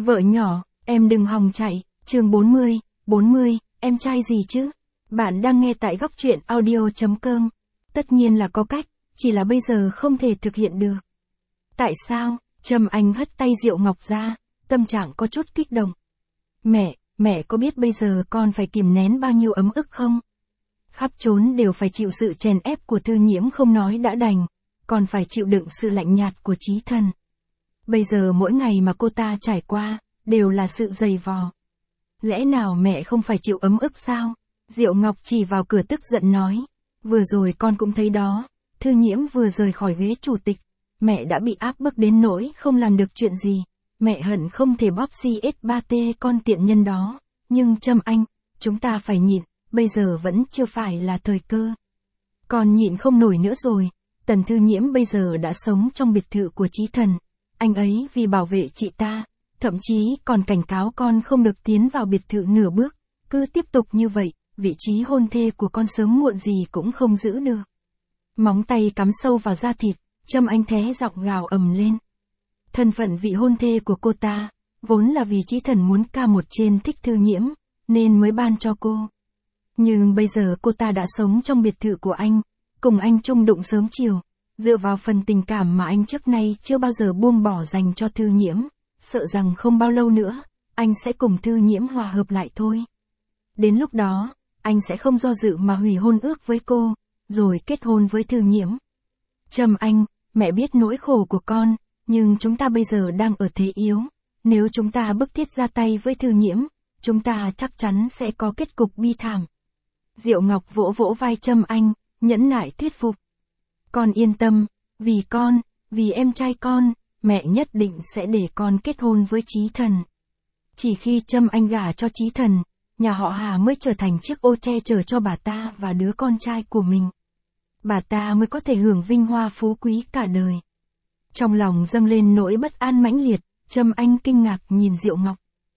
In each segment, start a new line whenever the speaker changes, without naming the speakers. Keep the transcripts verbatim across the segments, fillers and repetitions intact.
Vợ nhỏ, em đừng hòng chạy, chương bốn mươi, bốn mươi, em trai gì chứ? Bạn đang nghe tại góc truyện audio chấm com. Tất nhiên là có cách, chỉ là bây giờ không thể thực hiện được. Tại sao? Trâm Anh hất tay Diệu Ngọc ra, tâm trạng có chút kích động. Mẹ, mẹ có biết bây giờ con phải kìm nén bao nhiêu ấm ức không? Khắp trốn đều phải chịu sự chèn ép của Thư Nhiễm không nói đã đành, còn phải chịu đựng sự lạnh nhạt của Chí Thần. Bây giờ mỗi ngày mà cô ta trải qua, đều là sự dày vò. Lẽ nào mẹ không phải chịu ấm ức sao? Diệu Ngọc chỉ vào cửa tức giận nói. Vừa rồi con cũng thấy đó, Thư Nhiễm vừa rời khỏi ghế chủ tịch, mẹ đã bị áp bức đến nỗi không làm được chuyện gì. Mẹ hận không thể bóp xê ét ba tê con tiện nhân đó. Nhưng Trâm Anh, chúng ta phải nhịn, bây giờ vẫn chưa phải là thời cơ. Con nhịn không nổi nữa rồi. Tần Thư Nhiễm bây giờ đã sống trong biệt thự của Chí Thần. Anh ấy vì bảo vệ chị ta, thậm chí còn cảnh cáo con không được tiến vào biệt thự nửa bước. Cứ tiếp tục như vậy, vị trí hôn thê của con sớm muộn gì cũng không giữ được. Móng tay cắm sâu vào da thịt, Trâm Anh thé giọng gào ầm lên. Thân phận vị hôn thê của cô ta, vốn là vì Chí Thần muốn ca một trên thích Thư Nhiễm, nên mới ban cho cô. Nhưng bây giờ cô ta đã sống trong biệt thự của anh, cùng anh chung đụng sớm chiều, dựa vào phần tình cảm mà anh trước nay chưa bao giờ buông bỏ dành cho Thư Nhiễm, sợ rằng không bao lâu nữa, anh sẽ cùng Thư Nhiễm hòa hợp lại thôi. Đến lúc đó, anh sẽ không do dự mà hủy hôn ước với cô, rồi kết hôn với Thư Nhiễm. Trâm Anh, mẹ biết nỗi khổ của con, nhưng chúng ta bây giờ đang ở thế yếu. Nếu chúng ta bức thiết ra tay với Thư Nhiễm, chúng ta chắc chắn sẽ có kết cục bi thảm. Diệu Ngọc vỗ vỗ vai Trâm Anh, nhẫn nại thuyết phục. Con yên tâm, vì con, vì em trai con, mẹ nhất định sẽ để con kết hôn với Chí Thần. Chỉ khi Trâm Anh gả cho Chí Thần, nhà họ Hà mới trở thành chiếc ô che chở cho bà ta và đứa con trai của mình. Bà ta mới có thể hưởng vinh hoa phú quý cả đời. Trong lòng dâng lên nỗi bất an mãnh liệt, Trâm Anh kinh ngạc nhìn Diệu Ngọc.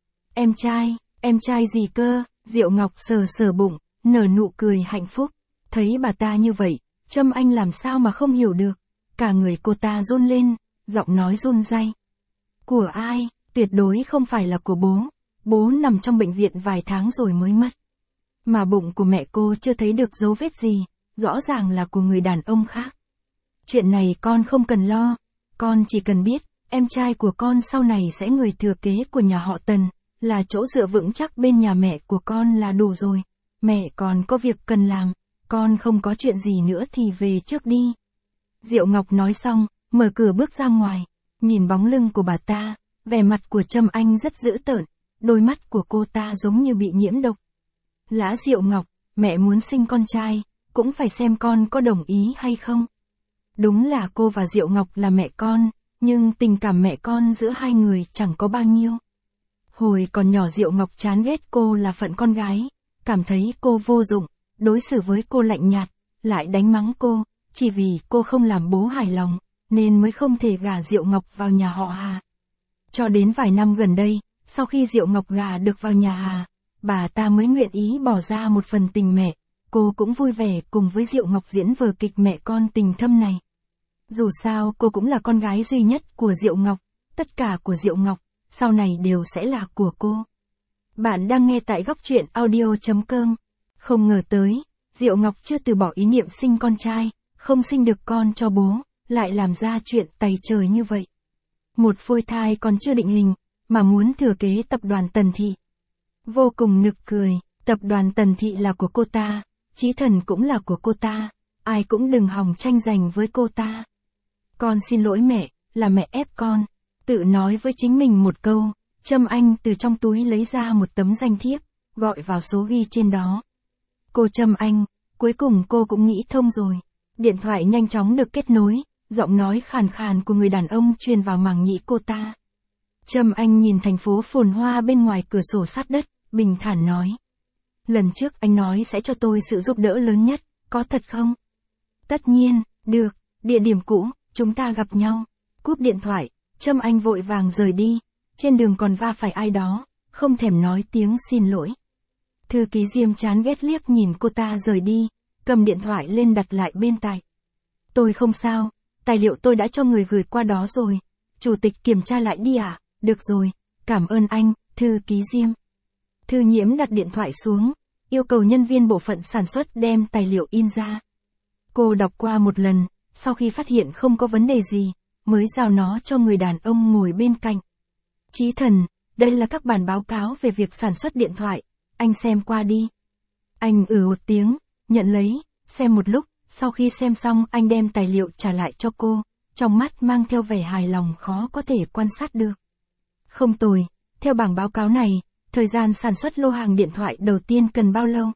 Em trai, em trai gì cơ? Diệu Ngọc sờ sờ bụng, nở nụ cười hạnh phúc. Thấy bà ta như vậy, Trâm Anh làm sao mà không hiểu được. Cả người cô ta run lên, giọng nói run rẩy. Của ai? Tuyệt đối không phải là của bố. Bố nằm trong bệnh viện vài tháng rồi mới mất. Mà bụng của mẹ cô chưa thấy được dấu vết gì, rõ ràng là của người đàn ông khác. Chuyện này con không cần lo, con chỉ cần biết, em trai của con sau này sẽ người thừa kế của nhà họ Tần, là chỗ dựa vững chắc bên nhà mẹ của con là đủ rồi. Mẹ còn có việc cần làm, con không có chuyện gì nữa thì về trước đi. Diệu Ngọc nói xong, mở cửa bước ra ngoài, nhìn bóng lưng của bà ta, vẻ mặt của Trâm Anh rất dữ tợn, đôi mắt của cô ta giống như bị nhiễm độc. Lã Diệu Ngọc, mẹ muốn sinh con trai, cũng phải xem con có đồng ý hay không. Đúng là cô và Diệu Ngọc là mẹ con, nhưng tình cảm mẹ con giữa hai người chẳng có bao nhiêu. Hồi còn nhỏ Diệu Ngọc chán ghét cô là phận con gái, cảm thấy cô vô dụng, đối xử với cô lạnh nhạt, lại đánh mắng cô, chỉ vì cô không làm bố hài lòng, nên mới không thể gả Diệu Ngọc vào nhà họ Hà. Cho đến vài năm gần đây, sau khi Diệu Ngọc gả được vào nhà Hà, bà ta mới nguyện ý bỏ ra một phần tình mẹ, cô cũng vui vẻ cùng với Diệu Ngọc diễn vở kịch mẹ con tình thâm này. Dù sao cô cũng là con gái duy nhất của Diệu Ngọc, tất cả của Diệu Ngọc, sau này đều sẽ là của cô. Bạn đang nghe tại góc truyện audio chấm com. Không ngờ tới, Diệu Ngọc chưa từ bỏ ý niệm sinh con trai, không sinh được con cho bố, lại làm ra chuyện tày trời như vậy. Một phôi thai còn chưa định hình, mà muốn thừa kế tập đoàn Tần Thị. Vô cùng nực cười, tập đoàn Tần Thị là của cô ta, Chí Thần cũng là của cô ta, ai cũng đừng hòng tranh giành với cô ta. Con xin lỗi mẹ, là mẹ ép con. Tự nói với chính mình một câu, Trâm Anh từ trong túi lấy ra một tấm danh thiếp, gọi vào số ghi trên đó. Cô Trâm Anh, cuối cùng cô cũng nghĩ thông rồi. Điện thoại nhanh chóng được kết nối, giọng nói khàn khàn của người đàn ông truyền vào màng nhĩ cô ta. Trâm Anh nhìn thành phố phồn hoa bên ngoài cửa sổ sát đất, bình thản nói. Lần trước anh nói sẽ cho tôi sự giúp đỡ lớn nhất, có thật không? Tất nhiên, được, địa điểm cũ, chúng ta gặp nhau. Cúp điện thoại, Trâm Anh vội vàng rời đi, trên đường còn va phải ai đó, không thèm nói tiếng xin lỗi. Thư ký Diêm chán ghét liếc nhìn cô ta rời đi, cầm điện thoại lên đặt lại bên tai. Tôi không sao, tài liệu tôi đã cho người gửi qua đó rồi. Chủ tịch kiểm tra lại đi à? Được rồi, cảm ơn anh, thư ký Diêm. Thư Nhiễm đặt điện thoại xuống, yêu cầu nhân viên bộ phận sản xuất đem tài liệu in ra. Cô đọc qua một lần, sau khi phát hiện không có vấn đề gì, mới giao nó cho người đàn ông ngồi bên cạnh. Chí Thần, đây là các bản báo cáo về việc sản xuất điện thoại, anh xem qua đi. Anh ừ một tiếng, nhận lấy, xem một lúc, sau khi xem xong anh đem tài liệu trả lại cho cô, trong mắt mang theo vẻ hài lòng khó có thể quan sát được. Không tồi, theo bảng báo cáo này, thời gian sản xuất lô hàng điện thoại đầu tiên cần bao lâu?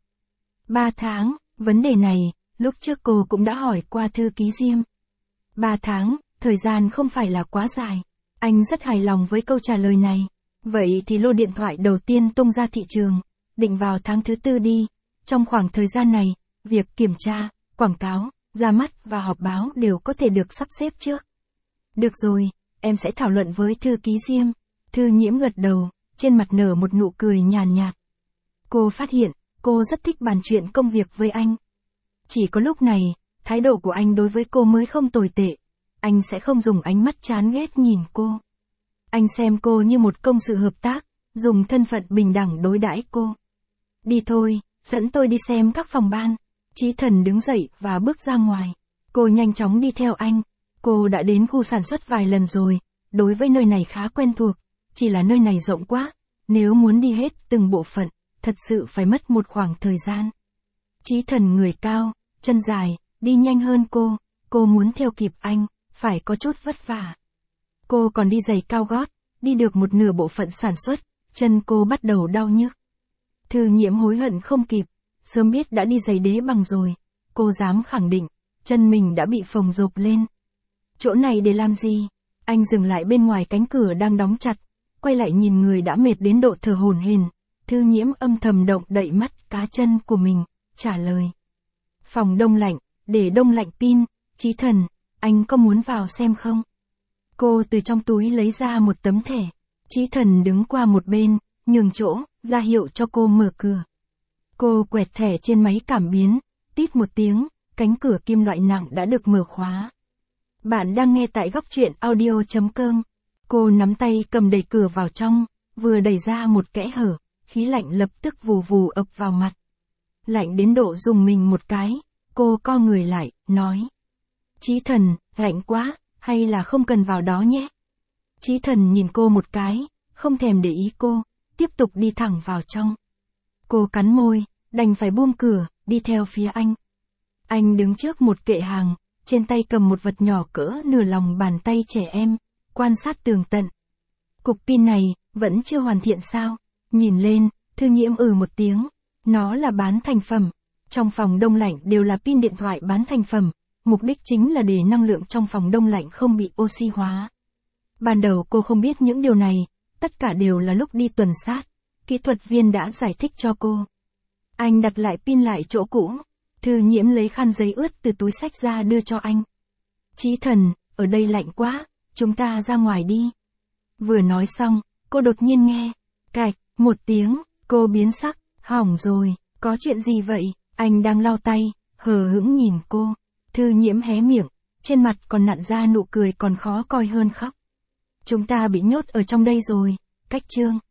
Ba tháng, vấn đề này, lúc trước cô cũng đã hỏi qua thư ký Diêm. Ba tháng, thời gian không phải là quá dài. Anh rất hài lòng với câu trả lời này. Vậy thì lô điện thoại đầu tiên tung ra thị trường, định vào tháng thứ tư đi. Trong khoảng thời gian này, việc kiểm tra, quảng cáo, ra mắt và họp báo đều có thể được sắp xếp trước. Được rồi, em sẽ thảo luận với thư ký Diêm. Thư Nhiễm gật đầu, trên mặt nở một nụ cười nhàn nhạt. Cô phát hiện, cô rất thích bàn chuyện công việc với anh. Chỉ có lúc này, thái độ của anh đối với cô mới không tồi tệ. Anh sẽ không dùng ánh mắt chán ghét nhìn cô. Anh xem cô như một công sự hợp tác, dùng thân phận bình đẳng đối đãi cô. Đi thôi, dẫn tôi đi xem các phòng ban. Chí Thần đứng dậy và bước ra ngoài. Cô nhanh chóng đi theo anh. Cô đã đến khu sản xuất vài lần rồi, đối với nơi này khá quen thuộc. Chỉ là nơi này rộng quá, nếu muốn đi hết từng bộ phận, thật sự phải mất một khoảng thời gian. Chí Thần người cao, chân dài, đi nhanh hơn cô, cô muốn theo kịp anh, phải có chút vất vả. Cô còn đi giày cao gót, đi được một nửa bộ phận sản xuất, chân cô bắt đầu đau nhức. Thư Nhiễm hối hận không kịp, sớm biết đã đi giày đế bằng rồi, cô dám khẳng định, chân mình đã bị phồng rộp lên. Chỗ này để làm gì? Anh dừng lại bên ngoài cánh cửa đang đóng chặt, quay lại nhìn người đã mệt đến độ thở hổn hển. Thư Nhiễm âm thầm động đậy mắt cá chân của mình, trả lời. Phòng đông lạnh, để đông lạnh pin, Chí Thần, anh có muốn vào xem không? Cô từ trong túi lấy ra một tấm thẻ. Chí Thần đứng qua một bên, nhường chỗ, ra hiệu cho cô mở cửa. Cô quẹt thẻ trên máy cảm biến, tít một tiếng, cánh cửa kim loại nặng đã được mở khóa. Bạn đang nghe tại góc truyện audio chấm com. Cô nắm tay cầm đẩy cửa vào trong, vừa đẩy ra một kẽ hở, khí lạnh lập tức vù vù ập vào mặt. Lạnh đến độ dùng mình một cái, cô co người lại, nói. Chí Thần, lạnh quá, hay là không cần vào đó nhé? Chí Thần nhìn cô một cái, không thèm để ý cô, tiếp tục đi thẳng vào trong. Cô cắn môi, đành phải buông cửa, đi theo phía anh. Anh đứng trước một kệ hàng, trên tay cầm một vật nhỏ cỡ nửa lòng bàn tay trẻ em, quan sát tường tận. Cục pin này, vẫn chưa hoàn thiện sao? Nhìn lên, Thư Nhiễm ừ một tiếng, nó là bán thành phẩm. Trong phòng đông lạnh đều là pin điện thoại bán thành phẩm, mục đích chính là để năng lượng trong phòng đông lạnh không bị oxy hóa. Ban đầu cô không biết những điều này, tất cả đều là lúc đi tuần sát, kỹ thuật viên đã giải thích cho cô. Anh đặt lại pin lại chỗ cũ, Thư Nhiễm lấy khăn giấy ướt từ túi xách ra đưa cho anh. Chí Thần, ở đây lạnh quá, chúng ta ra ngoài đi. Vừa nói xong, cô đột nhiên nghe, cạch, một tiếng, cô biến sắc, hỏng rồi, có chuyện gì vậy? Anh đang lau tay, hờ hững nhìn cô. Thư Nhiễm hé miệng, trên mặt còn nặn ra nụ cười còn khó coi hơn khóc. Chúng ta bị nhốt ở trong đây rồi, cách chương.